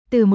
Từ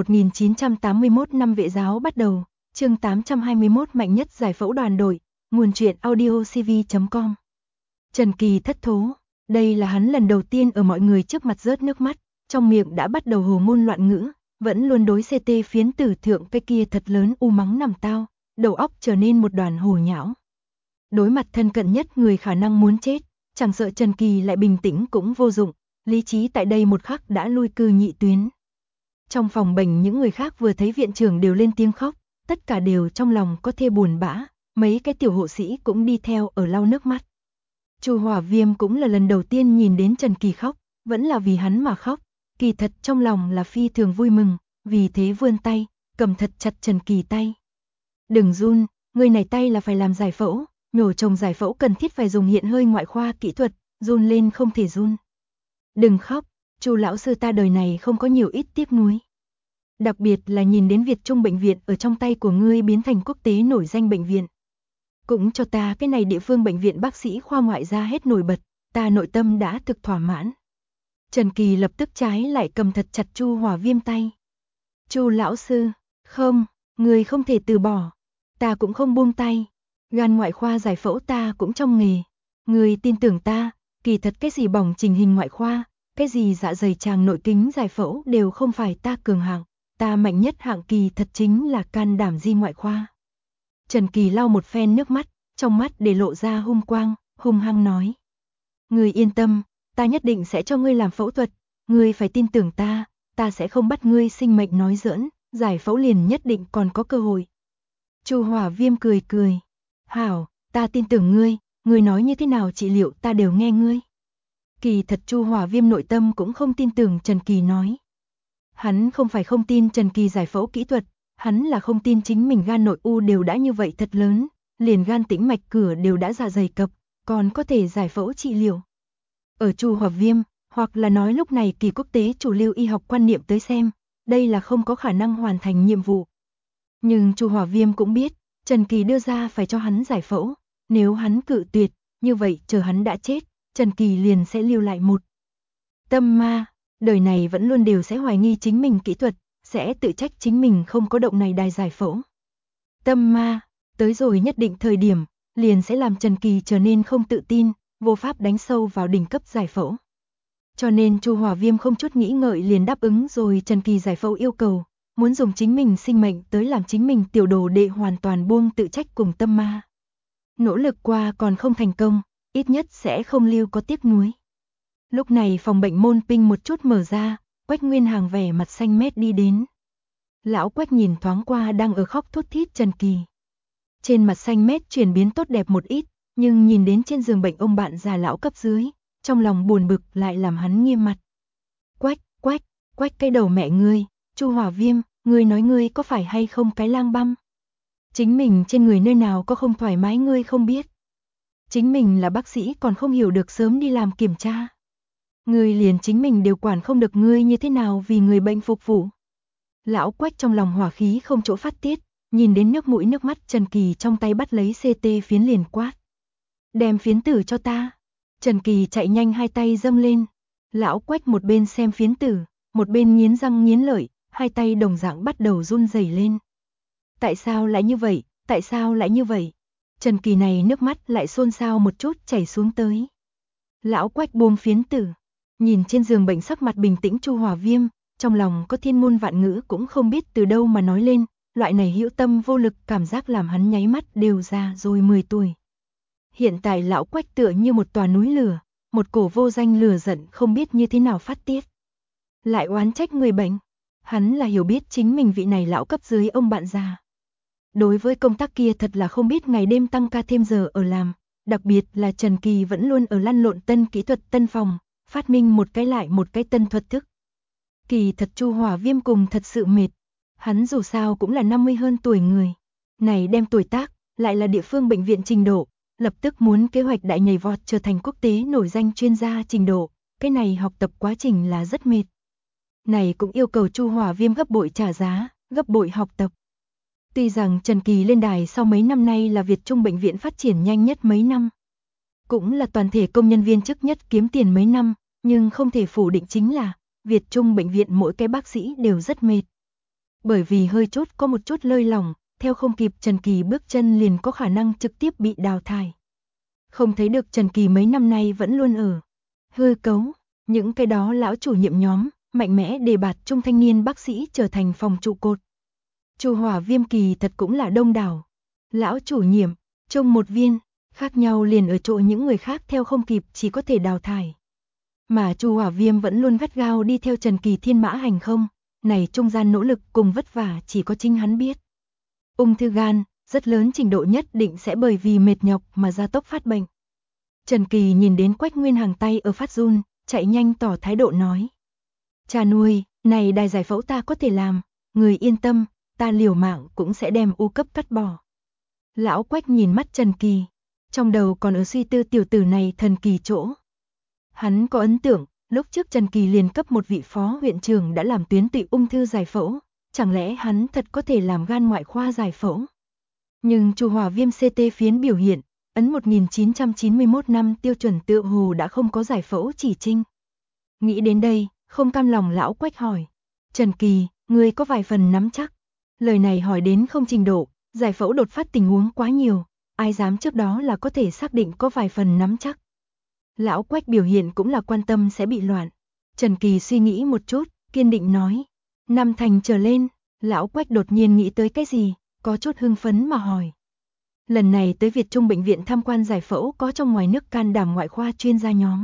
1981 năm Vệ giáo bắt đầu, chương 821 mạnh nhất giải phẫu đoàn đội, nguồn truyện audiocv.com. Trần Kỳ thất thố, đây là hắn lần đầu tiên ở mọi người trước mặt rớt nước mắt, trong miệng đã bắt đầu hồ ngôn loạn ngữ, vẫn luôn đối CT phiến tử thượng cái kia thật lớn u mắng nằm tao, đầu óc trở nên một đoàn hồ nhão. Đối mặt thân cận nhất người khả năng muốn chết, chẳng sợ Trần Kỳ lại bình tĩnh cũng vô dụng, lý trí tại đây một khắc đã lui cư nhị tuyến. Trong phòng bệnh những người khác vừa thấy viện trưởng đều lên tiếng khóc, tất cả đều trong lòng có thê buồn bã, mấy cái tiểu hộ sĩ cũng đi theo ở lau nước mắt. Chu Hỏa Viêm cũng là lần đầu tiên nhìn đến Trần Kỳ khóc, vẫn là vì hắn mà khóc, kỳ thật trong lòng là phi thường vui mừng, vì thế vươn tay, cầm thật chặt Trần Kỳ tay. Đừng run, người này tay là phải làm giải phẫu, nhổ trồng giải phẫu cần thiết phải dùng hiện hơi ngoại khoa kỹ thuật, run lên không thể run. Đừng khóc, Chu lão sư ta đời này không có nhiều ít tiếc nuối. Đặc biệt là nhìn đến Việt Trung bệnh viện ở trong tay của ngươi biến thành quốc tế nổi danh bệnh viện. Cũng cho ta cái này địa phương bệnh viện bác sĩ khoa ngoại ra hết nổi bật, ta nội tâm đã thực thỏa mãn. Trần Kỳ lập tức trái lại cầm thật chặt Chu Hỏa Viêm tay. Chu lão sư, không, ngươi không thể từ bỏ, ta cũng không buông tay, gan ngoại khoa giải phẫu ta cũng trong nghề, ngươi tin tưởng ta, kỳ thật cái gì bỏng trình hình ngoại khoa, cái gì dạ dày tràng nội kính giải phẫu đều không phải ta cường hạng, ta mạnh nhất hạng kỳ thật chính là can đảm di ngoại khoa. Trần Kỳ lau một phen nước mắt, trong mắt để lộ ra hung quang, hung hăng nói. Ngươi yên tâm, ta nhất định sẽ cho ngươi làm phẫu thuật, ngươi phải tin tưởng ta sẽ không bắt ngươi sinh mệnh nói giỡn, giải phẫu liền nhất định còn có cơ hội. Chu Hỏa Viêm cười cười. Hảo, ta tin tưởng ngươi nói như thế nào trị liệu ta đều nghe ngươi. Kỳ thật Chu Hỏa Viêm nội tâm cũng không tin tưởng Trần Kỳ nói. Hắn không phải không tin Trần Kỳ giải phẫu kỹ thuật, hắn là không tin chính mình gan nội u đều đã như vậy thật lớn, liền gan tĩnh mạch cửa đều đã dạ dày cập, còn có thể giải phẫu trị liệu. Ở Chu Hỏa Viêm, hoặc là nói lúc này kỳ quốc tế chủ lưu y học quan niệm tới xem, đây là không có khả năng hoàn thành nhiệm vụ. Nhưng Chu Hỏa Viêm cũng biết, Trần Kỳ đưa ra phải cho hắn giải phẫu, nếu hắn cự tuyệt, như vậy chờ hắn đã chết, Trần Kỳ liền sẽ lưu lại một tâm ma, đời này vẫn luôn đều sẽ hoài nghi chính mình kỹ thuật, sẽ tự trách chính mình không có động này đài giải phẫu. Tâm ma, tới rồi nhất định thời điểm, liền sẽ làm Trần Kỳ trở nên không tự tin, vô pháp đánh sâu vào đỉnh cấp giải phẫu. Cho nên Chu Hỏa Viêm không chút nghĩ ngợi liền đáp ứng rồi Trần Kỳ giải phẫu yêu cầu, muốn dùng chính mình sinh mệnh tới làm chính mình tiểu đồ đệ hoàn toàn buông tự trách cùng tâm ma. Nỗ lực qua còn không thành công, ít nhất sẽ không lưu có tiếc nuối. Lúc này phòng bệnh môn pinh một chút mở ra, Quách Nguyên Hàng vẻ mặt xanh mét đi đến. Lão Quách nhìn thoáng qua đang ở khóc thút thít Trần Kỳ. Trên mặt xanh mét chuyển biến tốt đẹp một ít, nhưng nhìn đến trên giường bệnh ông bạn già lão cấp dưới, trong lòng buồn bực lại làm hắn nghiêm mặt. Quách cái đầu mẹ ngươi, Chu Hỏa Viêm, ngươi nói ngươi có phải hay không cái lang băm? Chính mình trên người nơi nào có không thoải mái ngươi không biết. Chính mình là bác sĩ còn không hiểu được sớm đi làm kiểm tra. Ngươi liền chính mình đều quản không được ngươi như thế nào vì người bệnh phục vụ. Lão Quách trong lòng hỏa khí không chỗ phát tiết, nhìn đến nước mũi nước mắt Trần Kỳ trong tay bắt lấy CT phiến liền quát. Đem phiến tử cho ta. Trần Kỳ chạy nhanh hai tay dâng lên. Lão Quách một bên xem phiến tử, một bên nghiến răng nghiến lợi, hai tay đồng dạng bắt đầu run rẩy lên. Tại sao lại như vậy, tại sao lại như vậy? Trần Kỳ này nước mắt lại xôn xao một chút chảy xuống tới. Lão Quách buông phiến tử, nhìn trên giường bệnh sắc mặt bình tĩnh Chu Hỏa Viêm, trong lòng có thiên môn vạn ngữ cũng không biết từ đâu mà nói lên, loại này hữu tâm vô lực cảm giác làm hắn nháy mắt đều già rồi 10 tuổi. Hiện tại lão Quách tựa như một tòa núi lửa, một cổ vô danh lửa giận không biết như thế nào phát tiết. Lại oán trách người bệnh, hắn là hiểu biết chính mình vị này lão cấp dưới ông bạn già. Đối với công tác kia thật là không biết ngày đêm tăng ca thêm giờ ở làm, đặc biệt là Trần Kỳ vẫn luôn ở lăn lộn tân kỹ thuật tân phòng, phát minh một cái lại một cái tân thuật thức. Kỳ thật Chu Hỏa Viêm cùng thật sự mệt, hắn dù sao cũng là 50 hơn tuổi người, này đem tuổi tác, lại là địa phương bệnh viện trình độ, lập tức muốn kế hoạch đại nhảy vọt trở thành quốc tế nổi danh chuyên gia trình độ, cái này học tập quá trình là rất mệt. Này cũng yêu cầu Chu Hỏa Viêm gấp bội trả giá, gấp bội học tập. Tuy rằng Trần Kỳ lên đài sau mấy năm nay là Việt Trung bệnh viện phát triển nhanh nhất mấy năm, cũng là toàn thể công nhân viên chức nhất kiếm tiền mấy năm, nhưng không thể phủ định chính là Việt Trung bệnh viện mỗi cái bác sĩ đều rất mệt, Bởi vì hơi chút có một chút lơi lỏng, theo không kịp Trần Kỳ bước chân liền có khả năng trực tiếp bị đào thải. Không thấy được Trần Kỳ mấy năm nay vẫn luôn ở hư cấu, những cái đó lão chủ nhiệm nhóm, mạnh mẽ đề bạt trung thanh niên bác sĩ trở thành phòng trụ cột. Chu Hỏa Viêm kỳ thật cũng là đông đảo. Lão chủ nhiệm, trung một viên, khác nhau liền ở chỗ những người khác theo không kịp chỉ có thể đào thải. Mà Chu Hỏa Viêm vẫn luôn gắt gao đi theo Trần Kỳ thiên mã hành không, này trung gian nỗ lực cùng vất vả chỉ có chính hắn biết. Ung thư gan, rất lớn trình độ nhất định sẽ bởi vì mệt nhọc mà gia tốc phát bệnh. Trần Kỳ nhìn đến Quách Nguyên Hằng tay ở phát run, chạy nhanh tỏ thái độ nói. Cha nuôi, này đài giải phẫu ta có thể làm, người yên tâm, ta liều mạng cũng sẽ đem u cấp cắt bỏ. Lão Quách nhìn mắt Trần Kỳ, trong đầu còn ở suy tư tiểu tử này thần kỳ chỗ. Hắn có ấn tượng, lúc trước Trần Kỳ liền cấp một vị phó huyện trưởng đã làm tuyến tụy ung thư giải phẫu, chẳng lẽ hắn thật có thể làm gan ngoại khoa giải phẫu? Nhưng Chu Hỏa Viêm CT phiến biểu hiện, ấn 1991 năm tiêu chuẩn tựa hồ đã không có giải phẫu chỉ trinh. Nghĩ đến đây, không cam lòng lão Quách hỏi. Trần Kỳ, ngươi có vài phần nắm chắc. Lời này hỏi đến không trình độ, giải phẫu đột phát tình huống quá nhiều, ai dám trước đó là có thể xác định có vài phần nắm chắc. Lão Quách biểu hiện cũng là quan tâm sẽ bị loạn. Trần Kỳ suy nghĩ một chút, kiên định nói. 5 thành trở lên, lão Quách đột nhiên nghĩ tới cái gì, có chút hưng phấn mà hỏi. Lần này tới Việt Trung bệnh viện tham quan giải phẫu có trong ngoài nước can đảm ngoại khoa chuyên gia nhóm.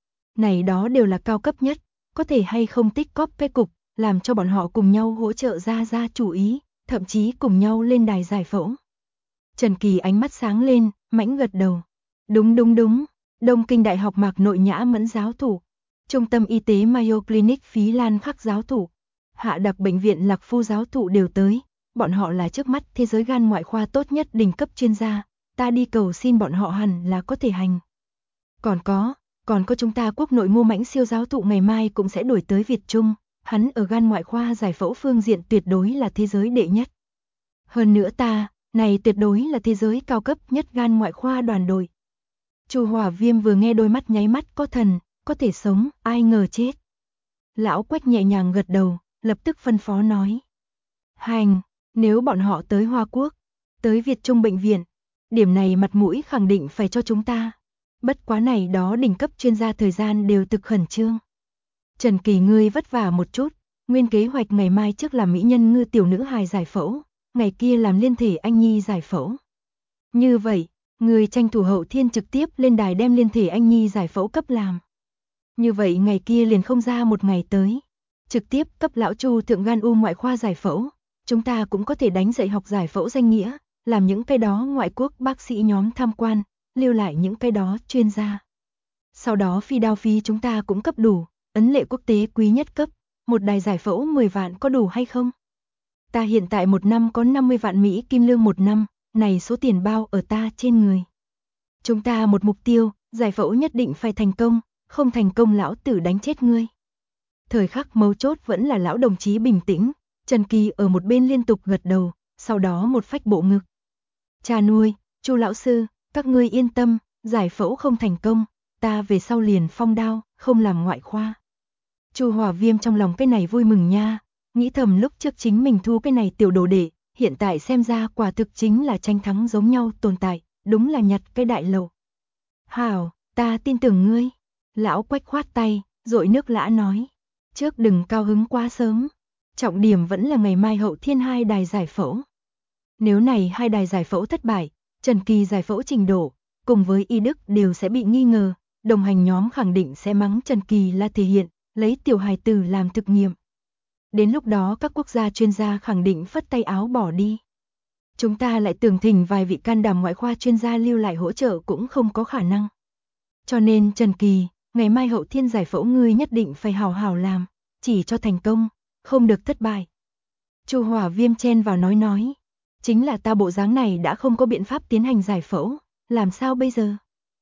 Này đó đều là cao cấp nhất, có thể hay không tích cóp cái cục, làm cho bọn họ cùng nhau hỗ trợ ra chủ ý, thậm chí cùng nhau lên đài giải phẫu. Trần Kỳ ánh mắt sáng lên, mãnh gật đầu. Đúng, Đông Kinh Đại học Mạc Nội Nhã Mẫn giáo thủ, Trung tâm Y tế Mayo Clinic Phí Lan Khắc giáo thủ, Hạ Đặc Bệnh viện Lạc Phu giáo thụ đều tới, bọn họ là trước mắt thế giới gan ngoại khoa tốt nhất đỉnh cấp chuyên gia, ta đi cầu xin bọn họ hẳn là có thể hành. Còn có chúng ta quốc nội Ngô Mãnh Siêu giáo thụ ngày mai cũng sẽ đuổi tới Việt Trung, hắn ở gan ngoại khoa giải phẫu phương diện tuyệt đối là thế giới đệ nhất. Hơn nữa này tuyệt đối là thế giới cao cấp nhất gan ngoại khoa đoàn đội. Chu Hỏa Viêm vừa nghe đôi mắt nháy mắt có thần, có thể sống, ai ngờ chết. Lão Quách nhẹ nhàng gật đầu, lập tức phân phó nói. Hành, nếu bọn họ tới Hoa Quốc, tới Việt Trung bệnh viện, điểm này mặt mũi khẳng định phải cho chúng ta. Bất quá này đó đỉnh cấp chuyên gia thời gian đều thực khẩn trương. Trần Kỳ ngươi vất vả một chút, nguyên kế hoạch ngày mai trước làm mỹ nhân ngư tiểu nữ hài giải phẫu, ngày kia làm liên thể anh nhi giải phẫu. Như vậy, người tranh thủ Hậu Thiên trực tiếp lên đài đem liên thể anh nhi giải phẫu cấp làm. Như vậy ngày kia liền không ra một ngày tới, trực tiếp cấp lão Chu thượng gan u ngoại khoa giải phẫu, chúng ta cũng có thể đánh dạy học giải phẫu danh nghĩa, làm những cái đó ngoại quốc bác sĩ nhóm tham quan, lưu lại những cái đó chuyên gia. Sau đó phi đao phí chúng ta cũng cấp đủ, ấn lệ quốc tế quý nhất cấp, một đài giải phẫu 10 vạn có đủ hay không? Ta hiện tại một năm có 50 vạn Mỹ kim lương một năm, này số tiền bao ở ta trên người. Chúng ta một mục tiêu, giải phẫu nhất định phải thành công, không thành công lão tử đánh chết ngươi. Thời khắc mấu chốt vẫn là lão đồng chí bình tĩnh, Trần Kỳ ở một bên liên tục gật đầu, sau đó một phách bộ ngực. Cha nuôi, Chu lão sư, các ngươi yên tâm, giải phẫu không thành công, ta về sau liền phong đao, không làm ngoại khoa. Chu Hỏa Viêm trong lòng cái này vui mừng nha, nghĩ thầm lúc trước chính mình thu cái này tiểu đồ đệ, hiện tại xem ra quả thực chính là tranh thắng giống nhau tồn tại, đúng là nhặt cái đại lầu. Hảo, ta tin tưởng ngươi. Lão Quách khoát tay, dội nước lã nói. Trước đừng cao hứng quá sớm. Trọng điểm vẫn là ngày mai Hậu Thiên 2 đài giải phẫu. Nếu này 2 đài giải phẫu thất bại, Trần Kỳ giải phẫu trình độ, cùng với y đức đều sẽ bị nghi ngờ. Đồng hành nhóm khẳng định sẽ mắng Trần Kỳ là thể hiện, lấy tiểu hài tử làm thực nghiệm. Đến lúc đó các quốc gia chuyên gia khẳng định phất tay áo bỏ đi. Chúng ta lại tưởng thỉnh vài vị can đảm ngoại khoa chuyên gia lưu lại hỗ trợ cũng không có khả năng. Cho nên Trần Kỳ, ngày mai Hậu Thiên giải phẫu ngươi nhất định phải hào hào làm, chỉ cho thành công, không được thất bại. Chu Hỏa Viêm chen vào nói, chính là ta bộ dáng này đã không có biện pháp tiến hành giải phẫu, làm sao bây giờ?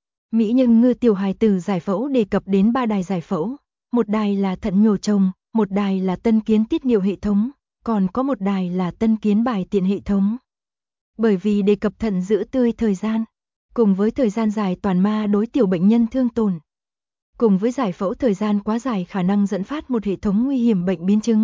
Mỹ nhân ngư tiểu hài tử giải phẫu đề cập đến 3 đài giải phẫu, một đài là thận nhổ trồng, một đài là tân kiến tiết niệu hệ thống, còn có một đài là tân kiến bài tiện hệ thống. Bởi vì đề cập thận giữ tươi thời gian, cùng với thời gian dài toàn ma đối tiểu bệnh nhân thương tổn, cùng với giải phẫu thời gian quá dài khả năng dẫn phát một hệ thống nguy hiểm bệnh biến chứng,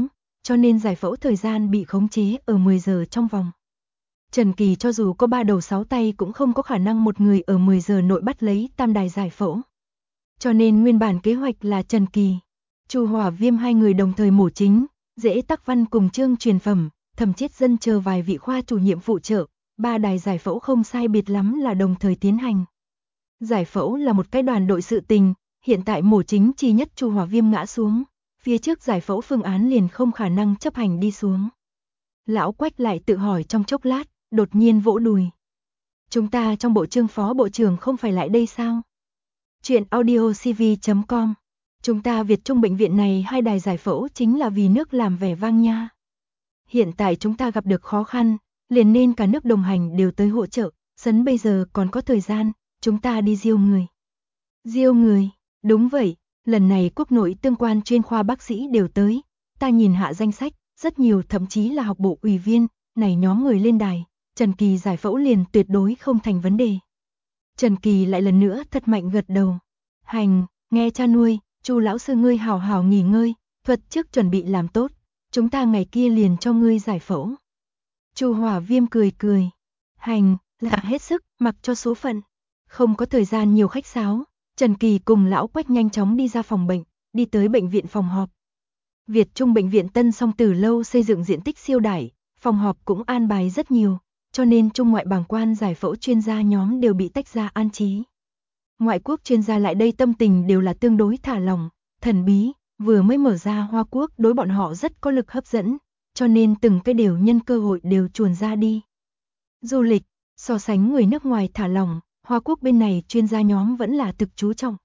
cho nên giải phẫu thời gian bị khống chế ở 10 giờ trong vòng. Trần Kỳ cho dù có 3 đầu 6 tay cũng không có khả năng một người ở 10 giờ nội bắt lấy tam đài giải phẫu. Cho nên nguyên bản kế hoạch là Trần Kỳ, Chu Hỏa Viêm hai người đồng thời mổ chính, Dễ Tắc Văn cùng Trương Truyền Phẩm, Thẩm Chết Dân chờ vài vị khoa chủ nhiệm phụ trợ, 3 đài giải phẫu không sai biệt lắm là đồng thời tiến hành. Giải phẫu là một cái đoàn đội sự tình, hiện tại mổ chính chi nhất Chu Hỏa Viêm ngã xuống, phía trước giải phẫu phương án liền không khả năng chấp hành đi xuống. Lão Quách lại tự hỏi trong chốc lát, đột nhiên vỗ đùi. Chúng ta trong bộ Trương phó bộ trưởng không phải lại đây sao? Chuyện audiocv.com. Chúng ta Việt Trung bệnh viện này 2 đài giải phẫu chính là vì nước làm vẻ vang nha. Hiện tại chúng ta gặp được khó khăn, liền nên cả nước đồng hành đều tới hỗ trợ, sấn bây giờ còn có thời gian, chúng ta đi diêu người. Diêu người, đúng vậy, lần này quốc nội tương quan chuyên khoa bác sĩ đều tới, ta nhìn hạ danh sách, rất nhiều thậm chí là học bộ ủy viên, này nhóm người lên đài, Trần Kỳ giải phẫu liền tuyệt đối không thành vấn đề. Trần Kỳ lại lần nữa thật mạnh gật đầu. Hành, nghe cha nuôi, Chu lão sư ngươi hào hào nghỉ ngơi, thuật trước chuẩn bị làm tốt, chúng ta ngày kia liền cho ngươi giải phẫu. Chu Hỏa Viêm cười cười. Hành, là hết sức, mặc cho số phận. Không có thời gian nhiều khách sáo, Trần Kỳ cùng lão Quách nhanh chóng đi ra phòng bệnh, đi tới bệnh viện phòng họp. Việt Trung bệnh viện Tân Song từ lâu xây dựng diện tích siêu đại, phòng họp cũng an bài rất nhiều, cho nên trung ngoại bàng quan giải phẫu chuyên gia nhóm đều bị tách ra an trí. Ngoại quốc chuyên gia lại đây tâm tình đều là tương đối thả lỏng, thần bí, vừa mới mở ra Hoa Quốc đối bọn họ rất có lực hấp dẫn, cho nên từng cái đều nhân cơ hội đều chuồn ra đi. Du lịch, so sánh người nước ngoài thả lỏng, Hoa Quốc bên này chuyên gia nhóm vẫn là thực chú trọng.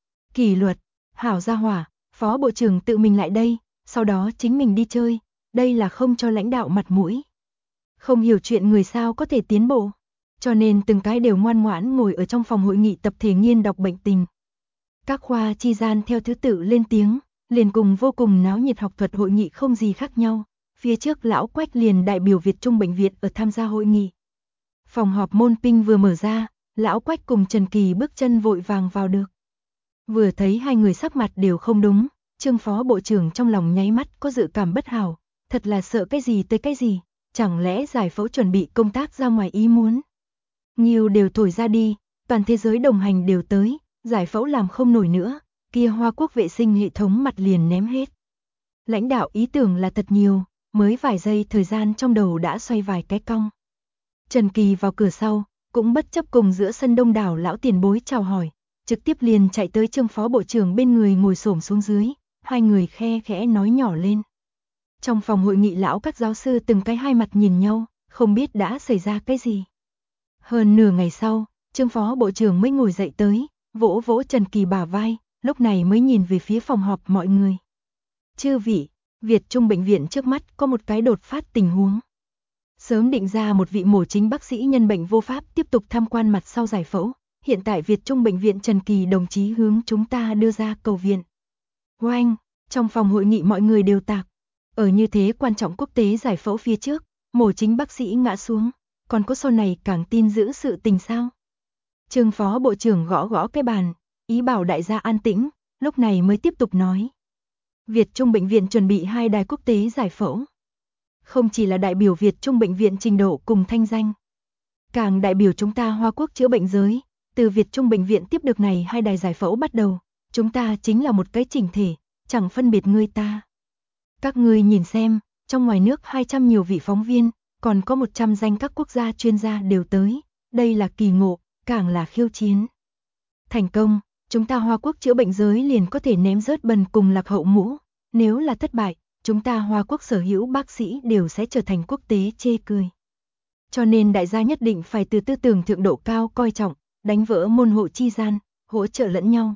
Kỷ luật, hảo gia hỏa, phó bộ trưởng tự mình lại đây, sau đó chính mình đi chơi, đây là không cho lãnh đạo mặt mũi. Không hiểu chuyện người sao có thể tiến bộ, cho nên từng cái đều ngoan ngoãn ngồi ở trong phòng hội nghị tập thể nghiên đọc bệnh tình. Các khoa chi gian theo thứ tự lên tiếng, liền cùng vô cùng náo nhiệt học thuật hội nghị không gì khác nhau. Phía trước lão Quách liền đại biểu Việt Trung bệnh viện ở tham gia hội nghị. Phòng họp môn pinh vừa mở ra, lão Quách cùng Trần Kỳ bước chân vội vàng vào được. Vừa thấy hai người sắc mặt đều không đúng, Trương phó bộ trưởng trong lòng nháy mắt có dự cảm bất hảo, thật là sợ cái gì tới cái gì, chẳng lẽ giải phẫu chuẩn bị công tác ra ngoài ý muốn. Nhiều đều thổi ra đi, toàn thế giới đồng hành đều tới, giải phẫu làm không nổi nữa, kia Hoa Quốc vệ sinh hệ thống mặt liền ném hết. Lãnh đạo ý tưởng là thật nhiều, mới vài giây thời gian trong đầu đã xoay vài cái cong. Trần Kỳ vào cửa sau, cũng bất chấp cùng giữa sân đông đảo lão tiền bối chào hỏi, trực tiếp liền chạy tới Trương phó bộ trưởng bên người ngồi xổm xuống dưới, hai người khe khẽ nói nhỏ lên. Trong phòng hội nghị lão các giáo sư từng cái hai mặt nhìn nhau, không biết đã xảy ra cái gì. Hơn nửa ngày sau, Trương phó bộ trưởng mới ngồi dậy tới, vỗ vỗ Trần Kỳ bả vai, lúc này mới nhìn về phía phòng họp mọi người. Chư vị, Việt Trung bệnh viện trước mắt có một cái đột phát tình huống. Sớm định ra một vị mổ chính bác sĩ nhân bệnh vô pháp tiếp tục tham quan mặt sau giải phẫu, hiện tại Việt Trung bệnh viện Trần Kỳ đồng chí hướng chúng ta đưa ra cầu viện. Oanh, trong phòng hội nghị mọi người đều tạc. Ở như thế quan trọng quốc tế giải phẫu phía trước, mổ chính bác sĩ ngã xuống, còn có sau này càng tin giữ sự tình sao? Trương phó bộ trưởng gõ gõ cái bàn, ý bảo đại gia an tĩnh, lúc này mới tiếp tục nói. Việt Trung bệnh viện chuẩn bị 2 đài quốc tế giải phẫu. Không chỉ là đại biểu Việt Trung bệnh viện trình độ cùng thanh danh, càng đại biểu chúng ta Hoa Quốc chữa bệnh giới, từ Việt Trung bệnh viện tiếp được này 2 đài giải phẫu bắt đầu, chúng ta chính là một cái chỉnh thể, chẳng phân biệt ngươi ta. Các ngươi nhìn xem, trong ngoài nước 200 nhiều vị phóng viên, còn có 100 danh các quốc gia chuyên gia đều tới, đây là kỳ ngộ, càng là khiêu chiến. Thành công, chúng ta Hoa Quốc chữa bệnh giới liền có thể ném rớt bần cùng lạc hậu mũ, nếu là thất bại, chúng ta Hoa Quốc sở hữu bác sĩ đều sẽ trở thành quốc tế chê cười. Cho nên đại gia nhất định phải từ tư tưởng thượng độ cao coi trọng, đánh vỡ môn hộ chi gian, hỗ trợ lẫn nhau.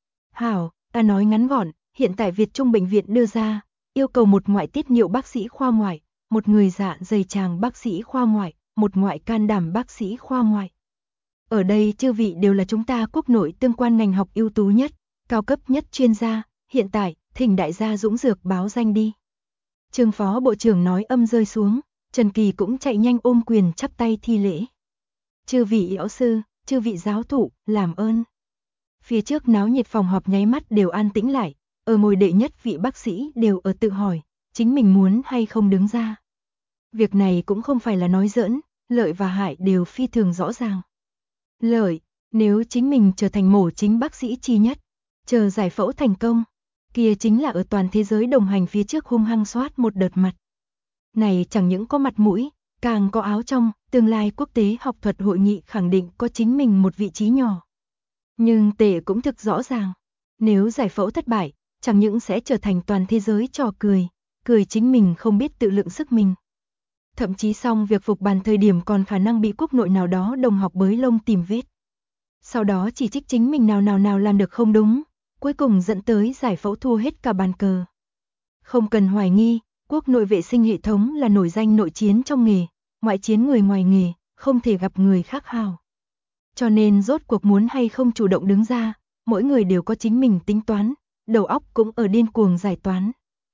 Hảo, ta nói ngắn gọn, hiện tại Việt Trung bệnh viện đưa ra, yêu cầu một ngoại tiết niệu bác sĩ khoa ngoại, một người dạ dày tràng bác sĩ khoa ngoại, một ngoại can đảm bác sĩ khoa ngoại. Ở đây chư vị đều là chúng ta quốc nội tương quan ngành học ưu tú nhất, cao cấp nhất chuyên gia, hiện tại, thỉnh đại gia dũng dược báo danh đi. Trương phó bộ trưởng nói âm rơi xuống, Trần Kỳ cũng chạy nhanh ôm quyền chắp tay thi lễ. Chư vị giáo sư, chư vị giáo thụ, làm ơn. Phía trước náo nhiệt phòng họp nháy mắt đều an tĩnh lại, ở ngồi đệ nhất vị bác sĩ đều ở tự hỏi, chính mình muốn hay không đứng ra. Việc này cũng không phải là nói giỡn, lợi và hại đều phi thường rõ ràng. Lợi, nếu chính mình trở thành mổ chính bác sĩ chi nhất, chờ giải phẫu thành công, kia chính là ở toàn thế giới đồng hành phía trước hung hăng soát một đợt mặt. Này chẳng những có mặt mũi, càng có áo trong, tương lai quốc tế học thuật hội nghị khẳng định có chính mình một vị trí nhỏ. Nhưng tệ cũng thực rõ ràng, nếu giải phẫu thất bại, chẳng những sẽ trở thành toàn thế giới trò cười, cười chính mình không biết tự lượng sức mình. Thậm chí xong việc phục bàn thời điểm còn khả năng bị quốc nội nào đó đồng học bới lông tìm vết. Sau đó chỉ trích chính mình nào làm được không đúng, cuối cùng dẫn tới giải phẫu thua hết cả bàn cờ. Không cần hoài nghi, quốc nội vệ sinh hệ thống là nổi danh nội chiến trong nghề, ngoại chiến người ngoài nghề, không thể gặp người khác hào. Cho nên rốt cuộc muốn hay không chủ động đứng ra, mỗi người đều có chính mình tính toán, đầu óc cũng ở điên cuồng giải toán.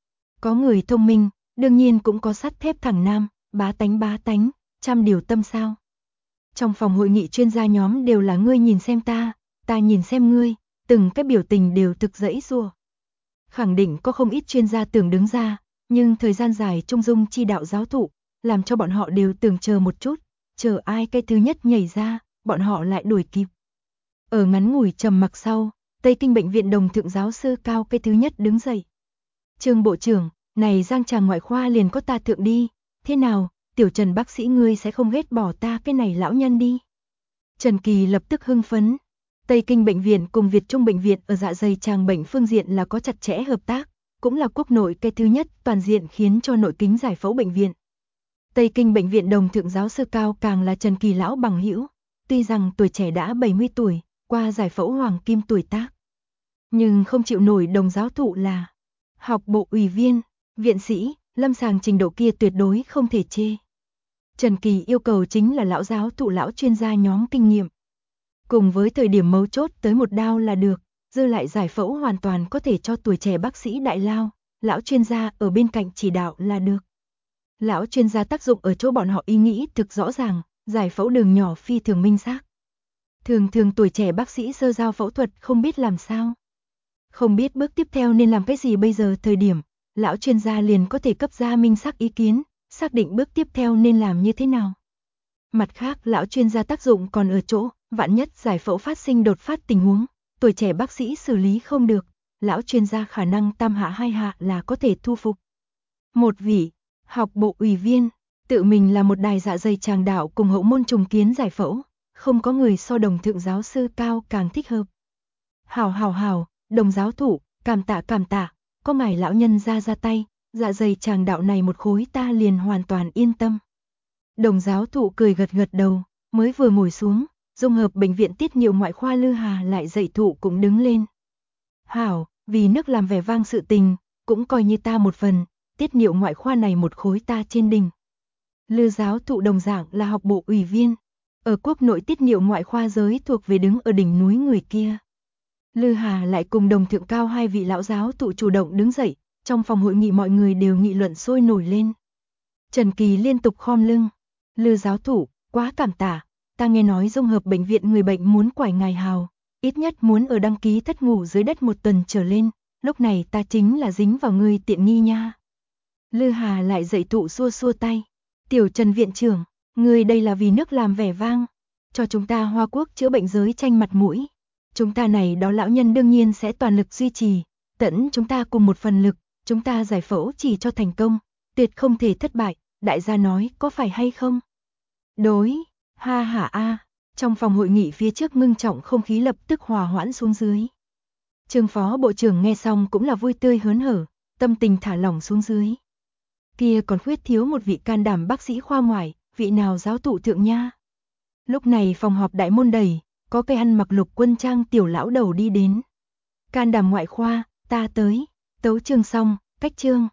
Có người thông minh, đương nhiên cũng có sắt thép thẳng nam, bá tánh, trăm điều tâm sao. Trong phòng hội nghị chuyên gia nhóm đều là ngươi nhìn xem ta nhìn xem ngươi, từng cái biểu tình đều thực dẫy giụa. Khẳng định có không ít chuyên gia tưởng đứng ra, nhưng thời gian dài trung dung chi đạo giáo thụ, làm cho bọn họ đều tưởng chờ một chút, chờ ai cái thứ nhất nhảy ra, bọn họ lại đuổi kịp. Ở ngắn ngủi trầm mặc sau, Tây Kinh bệnh viện Đồng Thượng giáo sư Cao cái thứ nhất đứng dậy. Trương bộ trưởng, này Giang Tràng ngoại khoa liền có ta thượng đi, thế nào, Tiểu Trần bác sĩ ngươi sẽ không ghét bỏ ta cái này lão nhân đi. Trần Kỳ lập tức hưng phấn. Tây Kinh bệnh viện cùng Việt Trung bệnh viện ở dạ dày tràng bệnh phương diện là có chặt chẽ hợp tác, cũng là quốc nội cái thứ nhất toàn diện khiến cho nội kính giải phẫu bệnh viện. Tây Kinh bệnh viện Đồng Thượng giáo sư Cao càng là Trần Kỳ lão bằng hữu, tuy rằng tuổi trẻ đã 70 tuổi, qua giải phẫu hoàng kim tuổi tác, nhưng không chịu nổi Đồng giáo thụ là học bộ ủy viên, viện sĩ, lâm sàng trình độ kia tuyệt đối không thể chê. Trần Kỳ yêu cầu chính là lão giáo thụ lão chuyên gia nhóm kinh nghiệm. Cùng với thời điểm mấu chốt tới một đao là được, dư lại giải phẫu hoàn toàn có thể cho tuổi trẻ bác sĩ đại lao, lão chuyên gia ở bên cạnh chỉ đạo là được. Lão chuyên gia tác dụng ở chỗ bọn họ ý nghĩ thực rõ ràng, giải phẫu đường nhỏ phi thường minh xác. Thường tuổi trẻ bác sĩ sơ giao phẫu thuật không biết làm sao. Không biết bước tiếp theo nên làm cái gì bây giờ thời điểm, lão chuyên gia liền có thể cấp ra minh xác ý kiến, xác định bước tiếp theo nên làm như thế nào. Mặt khác lão chuyên gia tác dụng còn ở chỗ, vạn nhất giải phẫu phát sinh đột phát tình huống, tuổi trẻ bác sĩ xử lý không được, lão chuyên gia khả năng tam hạ hai hạ là có thể thu phục. Một vị, học bộ ủy viên, tự mình là một đài dạ dày tràng đạo cùng hậu môn trùng kiến giải phẫu, không có người so Đồng Thượng giáo sư Cao càng thích hợp. Hảo, Đồng giáo thủ, cảm tạ, có ngài lão nhân ra tay, dạ dày tràng đạo này một khối ta liền hoàn toàn yên tâm. Đồng giáo thụ cười gật đầu, mới vừa ngồi xuống, dung hợp bệnh viện tiết niệu ngoại khoa Lư Hà lại dậy thụ cũng đứng lên. Hảo, vì nước làm vẻ vang sự tình, cũng coi như ta một phần, tiết niệu ngoại khoa này một khối ta trên đỉnh. Lư giáo thụ đồng dạng là học bộ ủy viên, ở quốc nội tiết niệu ngoại khoa giới thuộc về đứng ở đỉnh núi người kia. Lư Hà lại cùng Đồng Thượng Cao hai vị lão giáo thụ chủ động đứng dậy, trong phòng hội nghị mọi người đều nghị luận sôi nổi lên. Trần Kỳ liên tục khom lưng. Lư giáo thủ, quá cảm tạ, ta nghe nói dung hợp bệnh viện người bệnh muốn quải ngài hào, ít nhất muốn ở đăng ký thất ngủ dưới đất một tuần trở lên, lúc này ta chính là dính vào ngươi tiện nghi nha. Lư Hà lại dậy thụ xua tay, Tiểu Trần viện trưởng, ngươi đây là vì nước làm vẻ vang, cho chúng ta Hoa Quốc chữa bệnh giới tranh mặt mũi. Chúng ta này đó lão nhân đương nhiên sẽ toàn lực duy trì, tận chúng ta cùng một phần lực, chúng ta giải phẫu chỉ cho thành công, tuyệt không thể thất bại, đại gia nói có phải hay không? Đối, ha hả a. Trong phòng hội nghị phía trước ngưng trọng không khí lập tức hòa hoãn xuống dưới. Trương phó bộ trưởng nghe xong cũng là vui tươi hớn hở, tâm tình thả lỏng xuống dưới. Kia còn khuyết thiếu một vị can đảm bác sĩ khoa ngoại, vị nào giáo thụ thượng nha. Lúc này phòng họp đại môn đầy, có cây ăn mặc lục quân trang tiểu lão đầu đi đến. Can đảm ngoại khoa, ta tới, tấu chương xong, cách chương.